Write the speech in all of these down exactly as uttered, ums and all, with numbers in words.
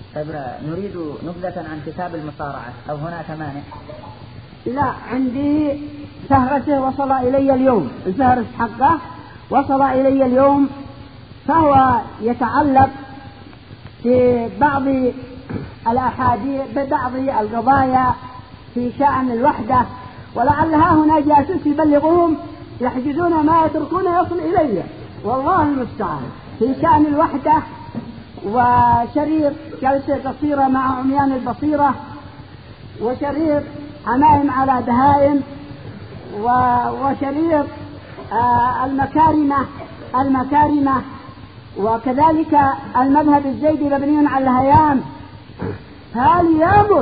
طيب نريد نبذة عن كتاب المصارعة، أو هناك مانع؟ لا، عندي سهرته وصل إلي اليوم، الفهرس حقه وصل إلي اليوم، فهو يتعلق في بعض الأحاديث ببعض القضايا في شأن الوحدة، ولعلها هنا جاسوس يبلغهم يحجزون ما يتركون يصل إلي، والله المستعان، في شأن الوحدة، وشريط جلسة قصيرة مع عميان البصيرة، وشريط عمائم على بهائم، وشريط آه المكارمة المكارمة وكذلك المذهب الزيدي مبني على الهيام. فليمت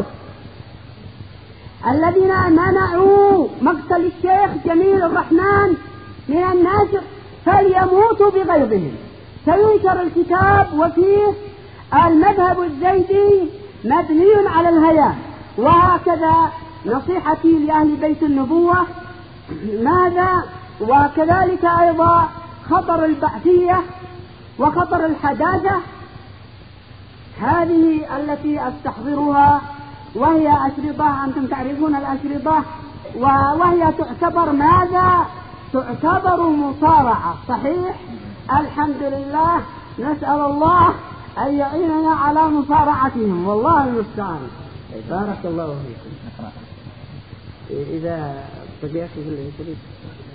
الذين منعوا مقتل الشيخ جميل الرحمن من النشر فليموتوا بغيظهم. سينشر الكتاب وفيه المذهب الزيدي مبني على الهيام. وهكذا نصيحتي لأهل بيت النبوة ماذا، وكذلك أيضا خطر البعثية وخطر الحداثة، هذه التي أستحضرها، وهي أشرطة، أنتم تعرفون الأشرطة، وهي تعتبر ماذا؟ تعتبر مصارعة. صحيح، الحمد لله، نسأل الله أن يعيننا على مصارعتهم، والله المستعان. بارك الله فيكم. إذا بدأت في